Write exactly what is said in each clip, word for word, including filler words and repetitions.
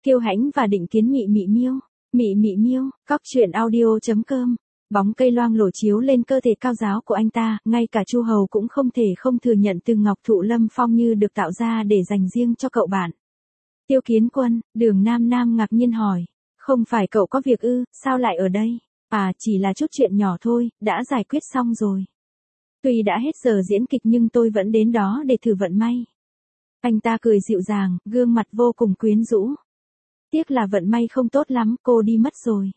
Kiêu Hãnh và Định Kiến Mị Mị Miêu. Mị Mị Miêu, cóc truyện audio chấm com. Bóng cây loang lổ chiếu lên cơ thể cao ráo của anh ta, ngay cả Chu Hầu cũng không thể không thừa nhận từ ngọc thụ lâm phong như được tạo ra để dành riêng cho cậu bạn. Tiêu Kiến Quân, Đường Nam Nam ngạc nhiên hỏi. Không phải cậu có việc ư, sao lại ở đây? À, chỉ là chút chuyện nhỏ thôi, đã giải quyết xong rồi. Tuy đã hết giờ diễn kịch nhưng tôi vẫn đến đó để thử vận may. Anh ta cười dịu dàng, gương mặt vô cùng quyến rũ. Tiếc là vận may không tốt lắm, cô đi mất rồi.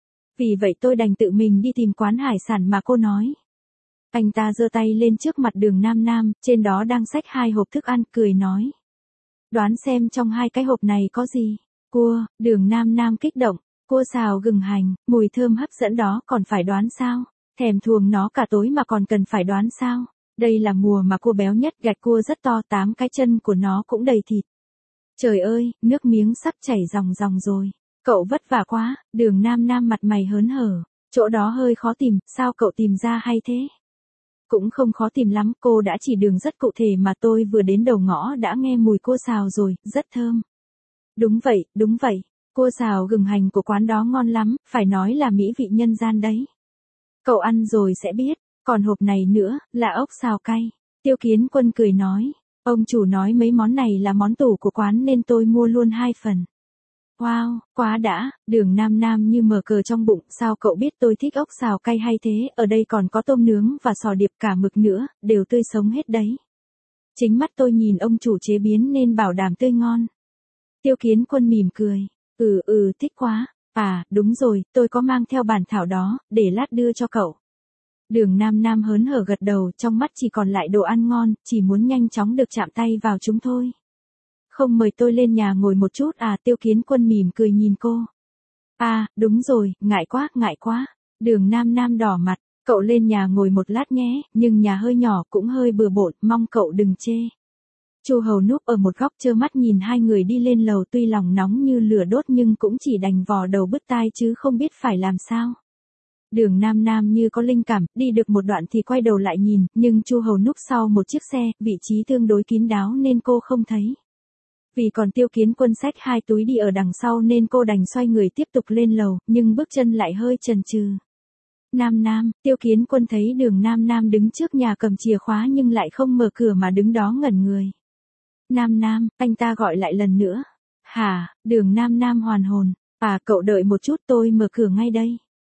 Vì vậy tôi đành tự mình đi tìm quán hải sản mà cô nói. Anh ta giơ tay lên trước mặt Đường Nam Nam, trên đó đang xách hai hộp thức ăn, cười nói. Đoán xem trong hai cái hộp này có gì? Cua. Đường Nam Nam kích động. Cua xào gừng hành, mùi thơm hấp dẫn đó còn phải đoán sao? Thèm thuồng nó cả tối mà còn cần phải đoán sao? Đây là mùa mà cua béo nhất, gạch cua rất to, tám cái chân của nó cũng đầy thịt. Trời ơi, nước miếng sắp chảy ròng ròng rồi. Cậu vất vả quá. Đường Nam Nam mặt mày hớn hở. Chỗ đó hơi khó tìm, sao cậu tìm ra hay thế? Cũng không khó tìm lắm, cô đã chỉ đường rất cụ thể mà tôi vừa đến đầu ngõ đã nghe mùi cua xào rồi, rất thơm. Đúng vậy, đúng vậy. Cua xào gừng hành của quán đó ngon lắm, phải nói là mỹ vị nhân gian đấy. Cậu ăn rồi sẽ biết, còn hộp này nữa, là ốc xào cay. Tiêu Kiến Quân cười nói, ông chủ nói mấy món này là món tủ của quán nên tôi mua luôn hai phần. Wow, quá đã. Đường Nam Nam như mở cờ trong bụng, sao cậu biết tôi thích ốc xào cay hay thế, ở đây còn có tôm nướng và sò điệp cả mực nữa, đều tươi sống hết đấy. Chính mắt tôi nhìn ông chủ chế biến nên bảo đảm tươi ngon. Tiêu Kiến Quân mỉm cười, ừ ừ thích quá, à đúng rồi, tôi có mang theo bản thảo đó, để lát đưa cho cậu. Đường Nam Nam hớn hở gật đầu, trong mắt chỉ còn lại đồ ăn ngon, chỉ muốn nhanh chóng được chạm tay vào chúng thôi. Không mời tôi lên nhà ngồi một chút à? Tiêu Kiến Quân mỉm cười nhìn cô. À, đúng rồi, ngại quá, ngại quá. Đường Nam Nam đỏ mặt, cậu lên nhà ngồi một lát nhé, nhưng nhà hơi nhỏ cũng hơi bừa bộn, mong cậu đừng chê. Chu Hầu núp ở một góc trơ mắt nhìn hai người đi lên lầu, tuy lòng nóng như lửa đốt nhưng cũng chỉ đành vò đầu bứt tai chứ không biết phải làm sao. Đường Nam Nam như có linh cảm, đi được một đoạn thì quay đầu lại nhìn, nhưng Chu Hầu núp sau một chiếc xe, vị trí tương đối kín đáo nên cô không thấy. Vì còn Tiêu Kiến Quân xách hai túi đi ở đằng sau nên cô đành xoay người tiếp tục lên lầu, nhưng bước chân lại hơi chần chừ. Nam Nam, Tiêu Kiến Quân thấy Đường Nam Nam đứng trước nhà cầm chìa khóa nhưng lại không mở cửa mà đứng đó ngẩn người. Nam Nam, anh ta gọi lại lần nữa. Hả? Đường Nam Nam hoàn hồn. À, cậu đợi một chút, tôi mở cửa ngay đây.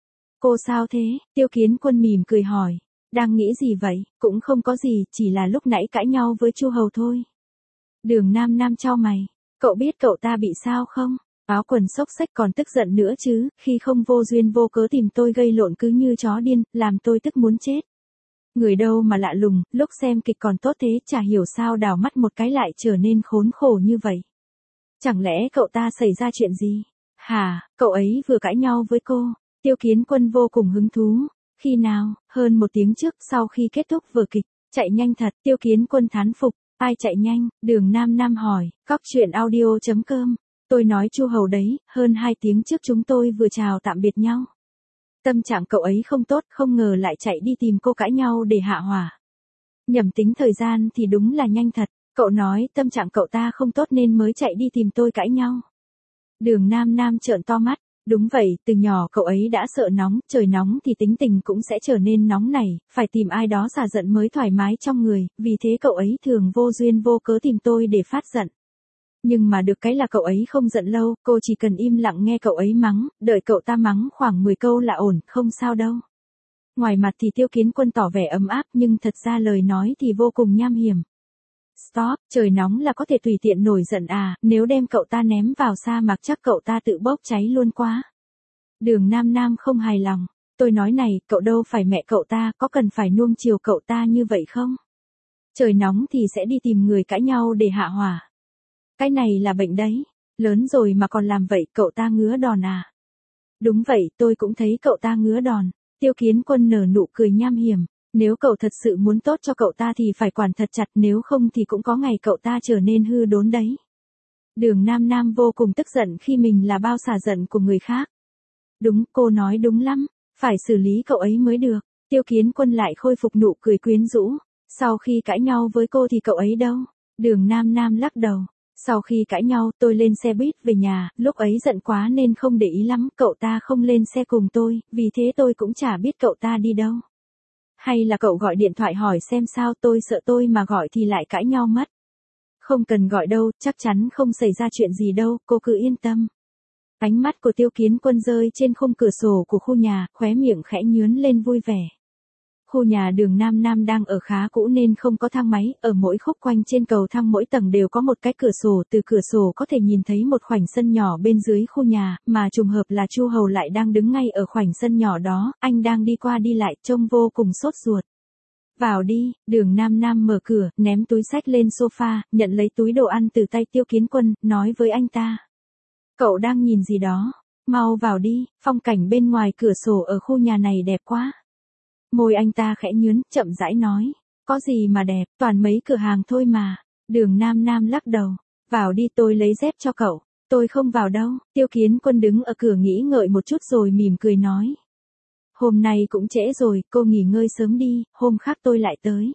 Cô sao thế? Tiêu Kiến Quân mỉm cười hỏi. Đang nghĩ gì vậy? Cũng không có gì, chỉ là lúc nãy cãi nhau với Chu Hầu thôi. Đường Nam Nam chau mày. Cậu biết cậu ta bị sao không? Áo quần xốc xách còn tức giận nữa chứ, khi không vô duyên vô cớ tìm tôi gây lộn cứ như chó điên, làm tôi tức muốn chết. Người đâu mà lạ lùng, lúc xem kịch còn tốt thế, chả hiểu sao đào mắt một cái lại trở nên khốn khổ như vậy. Chẳng lẽ cậu ta xảy ra chuyện gì? Hả, cậu ấy vừa cãi nhau với cô. Tiêu Kiến Quân vô cùng hứng thú. Khi nào? Hơn một tiếng trước, sau khi kết thúc vở kịch. Chạy nhanh thật. Tiêu Kiến Quân thán phục. Ai chạy nhanh? Đường Nam Nam hỏi. Cóc truyện audio chấm com. Tôi nói Chu Hầu đấy, hơn hai tiếng trước chúng tôi vừa chào tạm biệt nhau. Tâm trạng cậu ấy không tốt, không ngờ lại chạy đi tìm cô cãi nhau để hạ hỏa. Nhầm tính thời gian thì đúng là nhanh thật. Cậu nói tâm trạng cậu ta không tốt nên mới chạy đi tìm tôi cãi nhau. Đường Nam Nam trợn to mắt. Đúng vậy, từ nhỏ cậu ấy đã sợ nóng, trời nóng thì tính tình cũng sẽ trở nên nóng nảy, phải tìm ai đó xả giận mới thoải mái trong người, vì thế cậu ấy thường vô duyên vô cớ tìm tôi để phát giận. Nhưng mà được cái là cậu ấy không giận lâu, cô chỉ cần im lặng nghe cậu ấy mắng, đợi cậu ta mắng khoảng mười câu là ổn, không sao đâu. Ngoài mặt thì Tiêu Kiến Quân tỏ vẻ ấm áp nhưng thật ra lời nói thì vô cùng nham hiểm. Stop, trời nóng là có thể tùy tiện nổi giận à, nếu đem cậu ta ném vào sa mạc chắc cậu ta tự bốc cháy luôn quá. Đường Nam Nam không hài lòng, tôi nói này, cậu đâu phải mẹ cậu ta, có cần phải nuông chiều cậu ta như vậy không? Trời nóng thì sẽ đi tìm người cãi nhau để hạ hỏa. Cái này là bệnh đấy, lớn rồi mà còn làm vậy, cậu ta ngứa đòn à? Đúng vậy, tôi cũng thấy cậu ta ngứa đòn. Tiêu Kiến Quân nở nụ cười nham hiểm. Nếu cậu thật sự muốn tốt cho cậu ta thì phải quản thật chặt, nếu không thì cũng có ngày cậu ta trở nên hư đốn đấy. Đường Nam Nam vô cùng tức giận khi mình là bao xả giận của người khác. Đúng, cô nói đúng lắm, phải xử lý cậu ấy mới được. Tiêu Kiến Quân lại khôi phục nụ cười quyến rũ. Sau khi cãi nhau với cô thì cậu ấy đâu? Đường Nam Nam lắc đầu. Sau khi cãi nhau tôi lên xe buýt về nhà, lúc ấy giận quá nên không để ý lắm, cậu ta không lên xe cùng tôi, vì thế tôi cũng chả biết cậu ta đi đâu. Hay là cậu gọi điện thoại hỏi xem sao, tôi sợ tôi mà gọi thì lại cãi nhau mất. Không cần gọi đâu, chắc chắn không xảy ra chuyện gì đâu, cô cứ yên tâm. Ánh mắt của Tiêu Kiến Quân rơi trên khung cửa sổ của khu nhà, khóe miệng khẽ nhướn lên vui vẻ. Khu nhà đường Nam Nam đang ở khá cũ nên không có thang máy, ở mỗi khúc quanh trên cầu thang mỗi tầng đều có một cái cửa sổ, từ cửa sổ có thể nhìn thấy một khoảnh sân nhỏ bên dưới khu nhà, mà trùng hợp là Chu Hầu lại đang đứng ngay ở khoảnh sân nhỏ đó, anh đang đi qua đi lại trông vô cùng sốt ruột. Vào đi, đường Nam Nam mở cửa, ném túi xách lên sofa, nhận lấy túi đồ ăn từ tay Tiêu Kiến Quân, nói với anh ta. Cậu đang nhìn gì đó? Mau vào đi, phong cảnh bên ngoài cửa sổ ở khu nhà này đẹp quá. Môi anh ta khẽ nhướn, chậm rãi nói. Có gì mà đẹp, toàn mấy cửa hàng thôi mà. Đường Nam Nam lắc đầu. Vào đi, tôi lấy dép cho cậu. Tôi không vào đâu. Tiêu Kiến Quân đứng ở cửa nghĩ ngợi một chút rồi mỉm cười nói. Hôm nay cũng trễ rồi, cô nghỉ ngơi sớm đi, hôm khác tôi lại tới.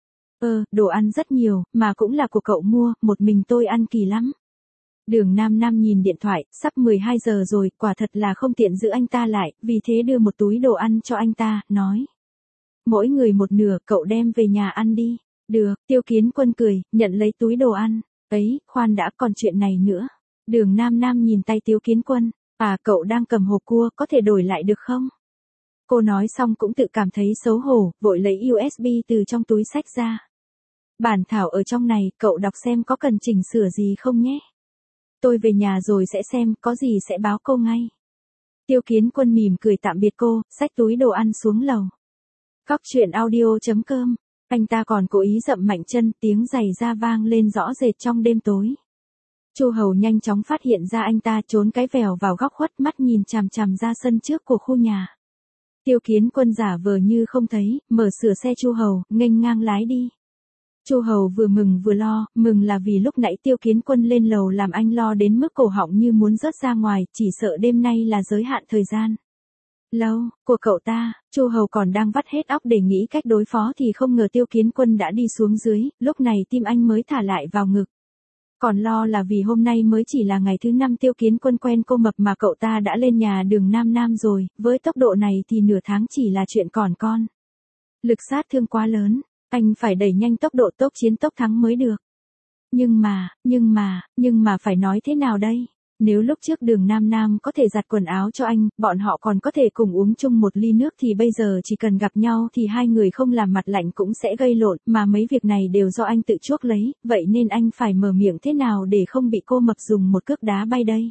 Ờ, đồ ăn rất nhiều, mà cũng là của cậu mua, một mình tôi ăn kỳ lắm. Đường Nam Nam nhìn điện thoại, sắp mười hai giờ rồi, quả thật là không tiện giữ anh ta lại, vì thế đưa một túi đồ ăn cho anh ta, nói. Mỗi người một nửa, cậu đem về nhà ăn đi. Được, Tiêu Kiến Quân cười, nhận lấy túi đồ ăn. Ấy, khoan đã, còn chuyện này nữa. Đường Nam Nam nhìn tay Tiêu Kiến Quân. À, cậu đang cầm hộp cua, có thể đổi lại được không? Cô nói xong cũng tự cảm thấy xấu hổ, vội lấy u ét bê từ trong túi xách ra. Bản thảo ở trong này, cậu đọc xem có cần chỉnh sửa gì không nhé. Tôi về nhà rồi sẽ xem, có gì sẽ báo cô ngay. Tiêu Kiến Quân mỉm cười tạm biệt cô, xách túi đồ ăn xuống lầu. Góc truyện audio chấm com, anh ta còn cố ý dậm mạnh chân, tiếng giày da vang lên rõ rệt trong đêm tối. Chu Hầu nhanh chóng phát hiện ra anh ta, trốn cái vèo vào góc khuất, mắt nhìn chằm chằm ra sân trước của khu nhà. Tiêu Kiến Quân giả vờ như không thấy, mở sửa xe Chu Hầu, nghênh ngang lái đi. Chu Hầu vừa mừng vừa lo, mừng là vì lúc nãy Tiêu Kiến Quân lên lầu làm anh lo đến mức cổ họng như muốn rớt ra ngoài, chỉ sợ đêm nay là giới hạn thời gian. Lâu, của cậu ta, Chu Hầu còn đang vắt hết óc để nghĩ cách đối phó thì không ngờ Tiêu Kiến Quân đã đi xuống dưới, lúc này tim anh mới thả lại vào ngực. Còn lo là vì hôm nay mới chỉ là ngày thứ năm Tiêu Kiến Quân quen cô mập mà cậu ta đã lên nhà đường Nam Nam rồi, với tốc độ này thì nửa tháng chỉ là chuyện còn con. Lực sát thương quá lớn, anh phải đẩy nhanh tốc độ tốc chiến tốc thắng mới được. Nhưng mà, nhưng mà, nhưng mà phải nói thế nào đây? Nếu lúc trước đường Nam Nam có thể giặt quần áo cho anh, bọn họ còn có thể cùng uống chung một ly nước thì bây giờ chỉ cần gặp nhau thì hai người không làm mặt lạnh cũng sẽ gây lộn, mà mấy việc này đều do anh tự chuốc lấy, vậy nên anh phải mở miệng thế nào để không bị cô mập dùng một cước đá bay đây?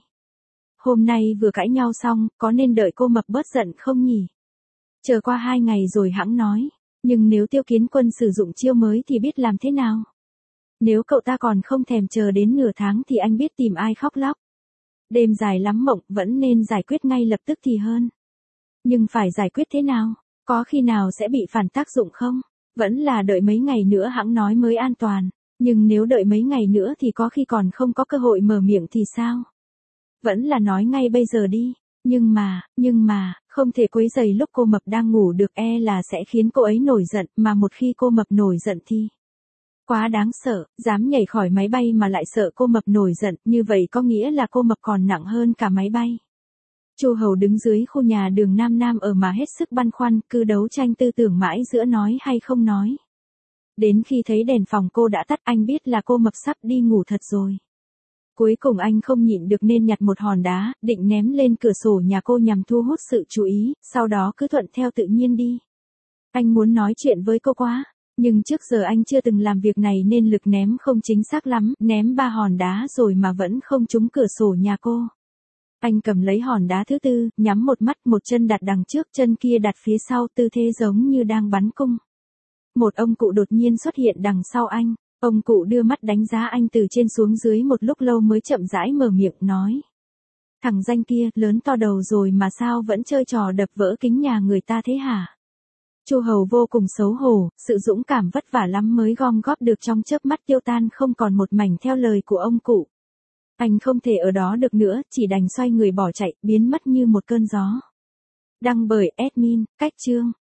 Hôm nay vừa cãi nhau xong, có nên đợi cô mập bớt giận không nhỉ? Chờ qua hai ngày rồi hẵng nói, nhưng nếu Tiêu Kiến Quân sử dụng chiêu mới thì biết làm thế nào? Nếu cậu ta còn không thèm chờ đến nửa tháng thì anh biết tìm ai khóc lóc. Đêm dài lắm mộng, vẫn nên giải quyết ngay lập tức thì hơn. Nhưng phải giải quyết thế nào? Có khi nào sẽ bị phản tác dụng không? Vẫn là đợi mấy ngày nữa hẵng nói mới an toàn. Nhưng nếu đợi mấy ngày nữa thì có khi còn không có cơ hội mở miệng thì sao? Vẫn là nói ngay bây giờ đi. Nhưng mà, nhưng mà, không thể quấy rầy lúc cô mập đang ngủ được, e là sẽ khiến cô ấy nổi giận, mà một khi cô mập nổi giận thì... Quá đáng sợ, dám nhảy khỏi máy bay mà lại sợ cô mập nổi giận, như vậy có nghĩa là cô mập còn nặng hơn cả máy bay. Chu Hầu đứng dưới khu nhà đường Nam Nam ở mà hết sức băn khoăn, cứ đấu tranh tư tưởng mãi giữa nói hay không nói. Đến khi thấy đèn phòng cô đã tắt, anh biết là cô mập sắp đi ngủ thật rồi. Cuối cùng anh không nhịn được nên nhặt một hòn đá, định ném lên cửa sổ nhà cô nhằm thu hút sự chú ý, sau đó cứ thuận theo tự nhiên đi. Anh muốn nói chuyện với cô quá. Nhưng trước giờ anh chưa từng làm việc này nên lực ném không chính xác lắm, ném ba hòn đá rồi mà vẫn không trúng cửa sổ nhà cô. Anh cầm lấy hòn đá thứ tư, nhắm một mắt, một chân đặt đằng trước, chân kia đặt phía sau, tư thế giống như đang bắn cung. Một ông cụ đột nhiên xuất hiện đằng sau anh, ông cụ đưa mắt đánh giá anh từ trên xuống dưới một lúc lâu mới chậm rãi mở miệng nói. Thằng danh kia, lớn to đầu rồi mà sao vẫn chơi trò đập vỡ kính nhà người ta thế hả? Chu Hầu vô cùng xấu hổ, sự dũng cảm vất vả lắm mới gom góp được trong chớp mắt tiêu tan không còn một mảnh theo lời của ông cụ. Anh không thể ở đó được nữa, chỉ đành xoay người bỏ chạy, biến mất như một cơn gió. Đăng bởi admin, cách chương.